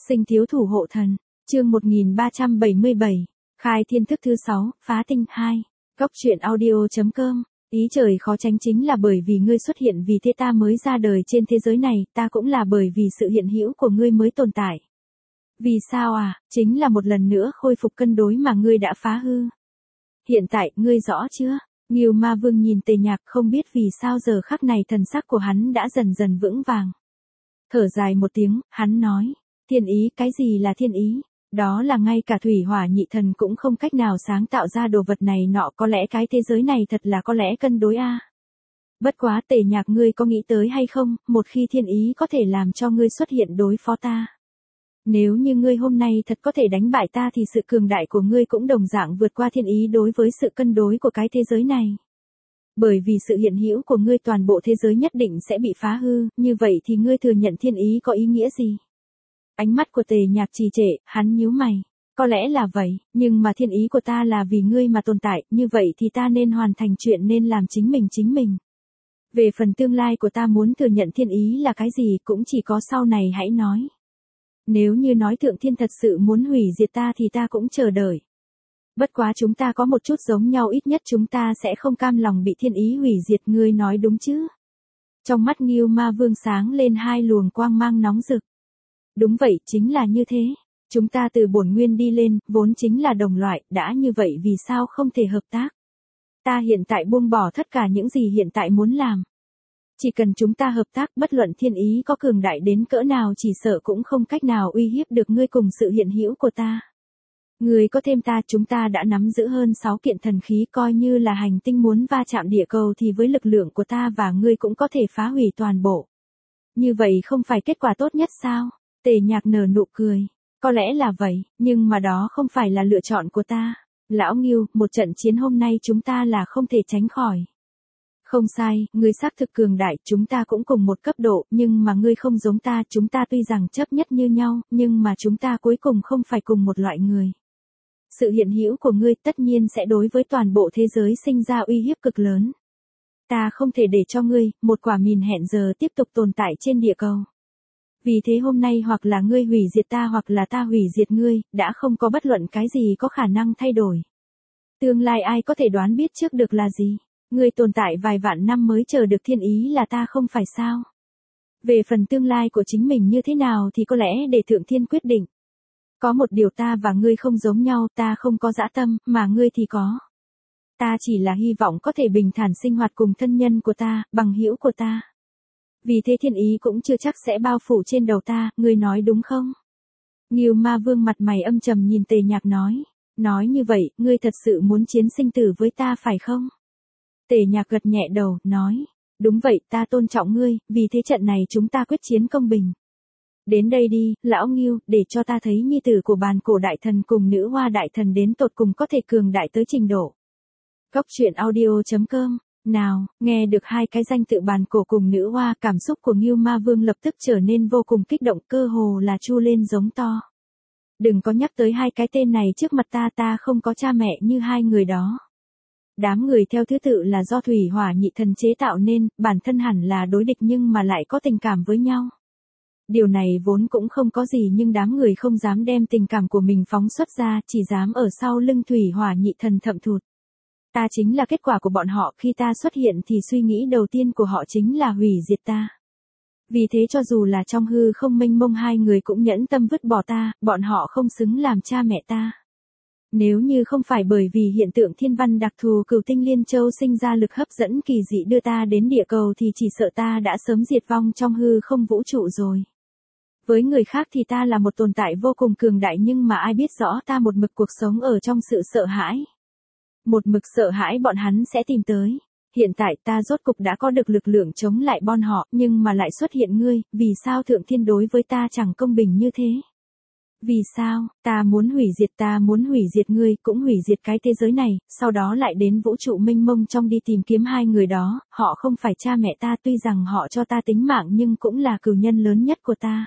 Sinh thiếu thủ hộ thần, chương 1377, khai thiên thức thứ 6, phá tinh 2, góc truyện audio.com. Ý trời khó tránh chính là bởi vì ngươi xuất hiện, vì thế ta mới ra đời trên thế giới này, ta cũng là bởi vì sự hiện hữu của ngươi mới tồn tại. Vì sao à? Chính là một lần nữa khôi phục cân đối mà ngươi đã phá hư. Hiện tại, ngươi rõ chưa? Ngưu Ma Vương nhìn Tề Nhạc, không biết vì sao giờ khắc này thần sắc của hắn đã dần dần vững vàng. Thở dài một tiếng, hắn nói, thiên ý, cái gì là thiên ý? Đó là ngay cả thủy hỏa nhị thần cũng không cách nào sáng tạo ra đồ vật này nọ, có lẽ cái thế giới này thật là có lẽ cân đối a. Bất quá Tề Nhạc, ngươi có nghĩ tới hay không, một khi thiên ý có thể làm cho ngươi xuất hiện đối phó ta. Nếu như ngươi hôm nay thật có thể đánh bại ta thì sự cường đại của ngươi cũng đồng dạng vượt qua thiên ý đối với sự cân đối của cái thế giới này. Bởi vì sự hiện hữu của ngươi toàn bộ thế giới nhất định sẽ bị phá hư, như vậy thì ngươi thừa nhận thiên ý có ý nghĩa gì? Ánh mắt của Tề Nhạc trì trệ, hắn nhíu mày. Có lẽ là vậy, nhưng mà thiên ý của ta là vì ngươi mà tồn tại, như vậy thì ta nên hoàn thành chuyện nên làm chính mình. Về phần tương lai của ta muốn thừa nhận thiên ý là cái gì cũng chỉ có sau này hãy nói. Nếu như nói Thượng Thiên thật sự muốn hủy diệt ta thì ta cũng chờ đợi. Bất quá chúng ta có một chút giống nhau, ít nhất chúng ta sẽ không cam lòng bị thiên ý hủy diệt, ngươi nói đúng chứ? Trong mắt Ngưu Ma Vương sáng lên hai luồng quang mang nóng rực. Đúng vậy, chính là như thế. Chúng ta từ bổn nguyên đi lên, vốn chính là đồng loại, đã như vậy vì sao không thể hợp tác? Ta hiện tại buông bỏ tất cả những gì hiện tại muốn làm. Chỉ cần chúng ta hợp tác, bất luận thiên ý có cường đại đến cỡ nào chỉ sợ cũng không cách nào uy hiếp được ngươi cùng sự hiện hữu của ta. Ngươi có thêm ta, chúng ta đã nắm giữ hơn 6 kiện thần khí, coi như là hành tinh muốn va chạm địa cầu thì với lực lượng của ta và ngươi cũng có thể phá hủy toàn bộ. Như vậy không phải kết quả tốt nhất sao? Tề Nhạc nở nụ cười. Có lẽ là vậy, nhưng mà đó không phải là lựa chọn của ta. Lão Ngưu, một trận chiến hôm nay chúng ta là không thể tránh khỏi. Không sai, ngươi xác thực cường đại, chúng ta cũng cùng một cấp độ, nhưng mà ngươi không giống ta, chúng ta tuy rằng chấp nhất như nhau, nhưng mà chúng ta cuối cùng không phải cùng một loại người. Sự hiện hữu của ngươi tất nhiên sẽ đối với toàn bộ thế giới sinh ra uy hiếp cực lớn. Ta không thể để cho ngươi, một quả mìn hẹn giờ tiếp tục tồn tại trên địa cầu. Vì thế hôm nay hoặc là ngươi hủy diệt ta hoặc là ta hủy diệt ngươi, đã không có bất luận cái gì có khả năng thay đổi. Tương lai ai có thể đoán biết trước được là gì? Ngươi tồn tại vài vạn năm mới chờ được thiên ý là ta không phải sao? Về phần tương lai của chính mình như thế nào thì có lẽ để Thượng Thiên quyết định. Có một điều ta và ngươi không giống nhau, ta không có dã tâm, mà ngươi thì có. Ta chỉ là hy vọng có thể bình thản sinh hoạt cùng thân nhân của ta, bằng hữu của ta. Vì thế thiên ý cũng chưa chắc sẽ bao phủ trên đầu ta, ngươi nói đúng không? Ngưu Ma Vương mặt mày âm trầm nhìn Tề Nhạc nói. Nói như vậy, ngươi thật sự muốn chiến sinh tử với ta phải không? Tề Nhạc gật nhẹ đầu, nói. Đúng vậy, ta tôn trọng ngươi, vì thế trận này chúng ta quyết chiến công bình. Đến đây đi, lão Ngưu, để cho ta thấy nhi tử của bàn cổ đại thần cùng nữ hoa đại thần đến tột cùng có thể cường đại tới trình độ. Góc truyện audio.com. Nào, nghe được hai cái danh tự bàn cổ cùng nữ hoa, cảm xúc của Ngưu Ma Vương lập tức trở nên vô cùng kích động, cơ hồ là chu lên giống to. Đừng có nhắc tới hai cái tên này trước mặt ta, ta không có cha mẹ như hai người đó. Đám người theo thứ tự là do thủy hỏa nhị thần chế tạo nên, bản thân hẳn là đối địch nhưng mà lại có tình cảm với nhau. Điều này vốn cũng không có gì, nhưng đám người không dám đem tình cảm của mình phóng xuất ra, chỉ dám ở sau lưng thủy hỏa nhị thần thậm thụt. Ta chính là kết quả của bọn họ, khi ta xuất hiện thì suy nghĩ đầu tiên của họ chính là hủy diệt ta. Vì thế cho dù là trong hư không mênh mông hai người cũng nhẫn tâm vứt bỏ ta, bọn họ không xứng làm cha mẹ ta. Nếu như không phải bởi vì hiện tượng thiên văn đặc thù Cửu Tinh Liên Châu sinh ra lực hấp dẫn kỳ dị đưa ta đến địa cầu thì chỉ sợ ta đã sớm diệt vong trong hư không vũ trụ rồi. Với người khác thì ta là một tồn tại vô cùng cường đại, nhưng mà ai biết rõ ta một mực cuộc sống ở trong sự sợ hãi. Một mực sợ hãi bọn hắn sẽ tìm tới. Hiện tại ta rốt cục đã có được lực lượng chống lại bọn họ, nhưng mà lại xuất hiện ngươi, vì sao Thượng Thiên đối với ta chẳng công bình như thế? Vì sao, ta muốn hủy diệt ngươi, cũng hủy diệt cái thế giới này, sau đó lại đến vũ trụ mênh mông trong đi tìm kiếm hai người đó, họ không phải cha mẹ ta, tuy rằng họ cho ta tính mạng nhưng cũng là cừu nhân lớn nhất của ta.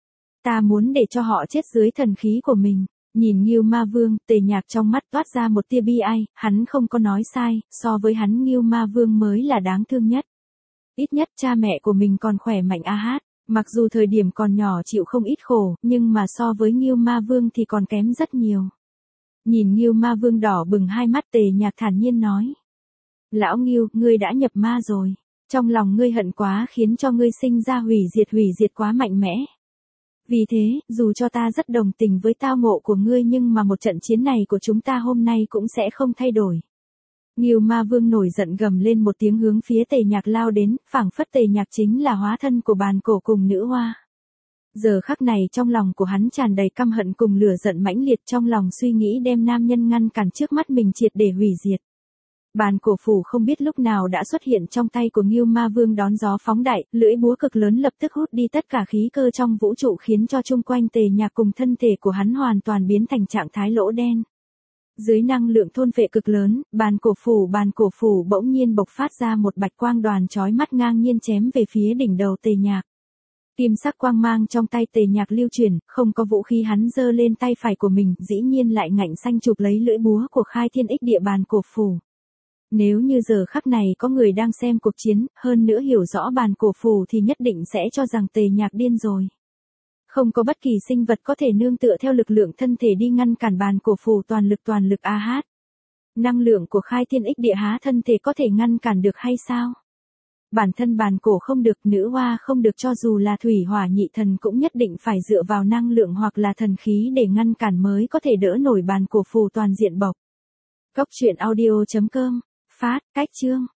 Ta muốn để cho họ chết dưới thần khí của mình. Nhìn Ngưu Ma Vương, Tề Nhạc trong mắt toát ra một tia bi ai, hắn không có nói sai, so với hắn Ngưu Ma Vương mới là đáng thương nhất. Ít nhất cha mẹ của mình còn khỏe mạnh a hát. Mặc dù thời điểm còn nhỏ chịu không ít khổ, nhưng mà so với Ngưu Ma Vương thì còn kém rất nhiều. Nhìn Ngưu Ma Vương đỏ bừng hai mắt, Tề Nhạc thản nhiên nói. Lão Ngưu, ngươi đã nhập ma rồi. Trong lòng ngươi hận quá khiến cho ngươi sinh ra hủy diệt quá mạnh mẽ. Vì thế, dù cho ta rất đồng tình với tao ngộ của ngươi nhưng mà một trận chiến này của chúng ta hôm nay cũng sẽ không thay đổi. Ngưu Ma Vương nổi giận gầm lên một tiếng hướng phía Tề Nhạc lao đến, phảng phất Tề Nhạc chính là hóa thân của bàn cổ cùng nữ hoa. Giờ khắc này trong lòng của hắn tràn đầy căm hận cùng lửa giận mãnh liệt, trong lòng suy nghĩ đem nam nhân ngăn cản trước mắt mình triệt để hủy diệt. Bàn cổ phủ không biết lúc nào đã xuất hiện trong tay của Ngưu Ma Vương, đón gió phóng đại, lưỡi búa cực lớn lập tức hút đi tất cả khí cơ trong vũ trụ khiến cho chung quanh Tề Nhạc cùng thân thể của hắn hoàn toàn biến thành trạng thái lỗ đen. Dưới năng lượng thôn phệ cực lớn, bàn cổ phủ bỗng nhiên bộc phát ra một bạch quang đoàn chói mắt ngang nhiên chém về phía đỉnh đầu Tề Nhạc. Kim sắc quang mang trong tay Tề Nhạc lưu chuyển, không có vũ khí hắn giơ lên tay phải của mình, dĩ nhiên lại ngạnh xanh chụp lấy lưỡi búa của khai thiên ích địa bàn cổ phủ. Nếu như giờ khắc này có người đang xem cuộc chiến, hơn nữa hiểu rõ bàn cổ phủ thì nhất định sẽ cho rằng Tề Nhạc điên rồi. Không có bất kỳ sinh vật có thể nương tựa theo lực lượng thân thể đi ngăn cản bàn cổ phủ toàn lực a hát. Năng lượng của khai thiên ích địa há thân thể có thể ngăn cản được hay sao? Bản thân bàn cổ không được, nữ hoa không được, cho dù là thủy hỏa nhị thần cũng nhất định phải dựa vào năng lượng hoặc là thần khí để ngăn cản mới có thể đỡ nổi bàn cổ phủ toàn diện bộc. Cốc truyện audio.com, phát, cách chương.